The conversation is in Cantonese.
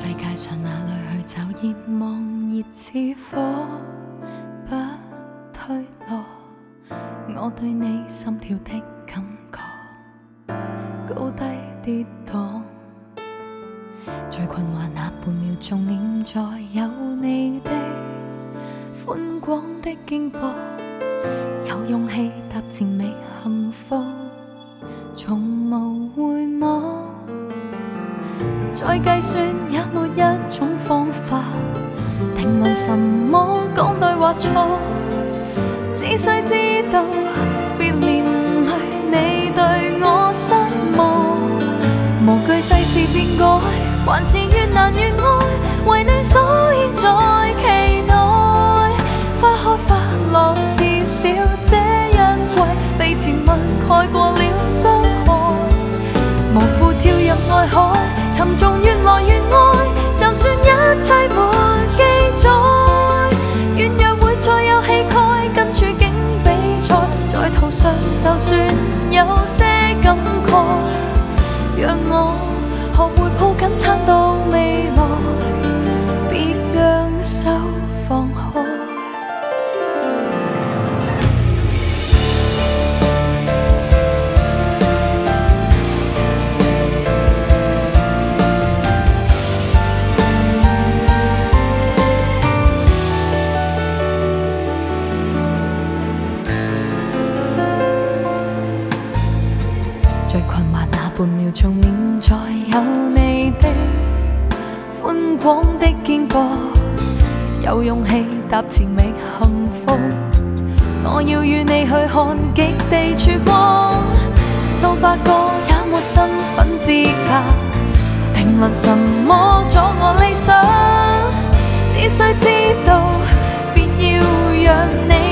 世界上哪里去找熱望熱似火，不退落。我對你心跳的感覺，高低跌宕。最困惑那半秒鐘，念在有你的寬廣的肩膊，有勇氣踏前覓幸福，從無回望。再計算也沒一種方法定論什麼講對或錯，只需知道別年裏你對我失望，無懼世事變改，還是越難越愛，為你所以在期待花開花落，至少這一季被甜蜜蓋過了傷害，無負跳入愛海，沉重越來越愛，就算一切沒記載，軟弱會再有氣概，跟處境比賽，在途上就算有些感慨，讓我學會抱緊撐到未來，別讓手放開。最困惑那半秒鐘，念在有你的寬廣的肩膊，有勇氣踏前覓幸福。我要與你去看極地曙光，數百個也沒身份資格評論什麼阻我理想，只需知道別要讓你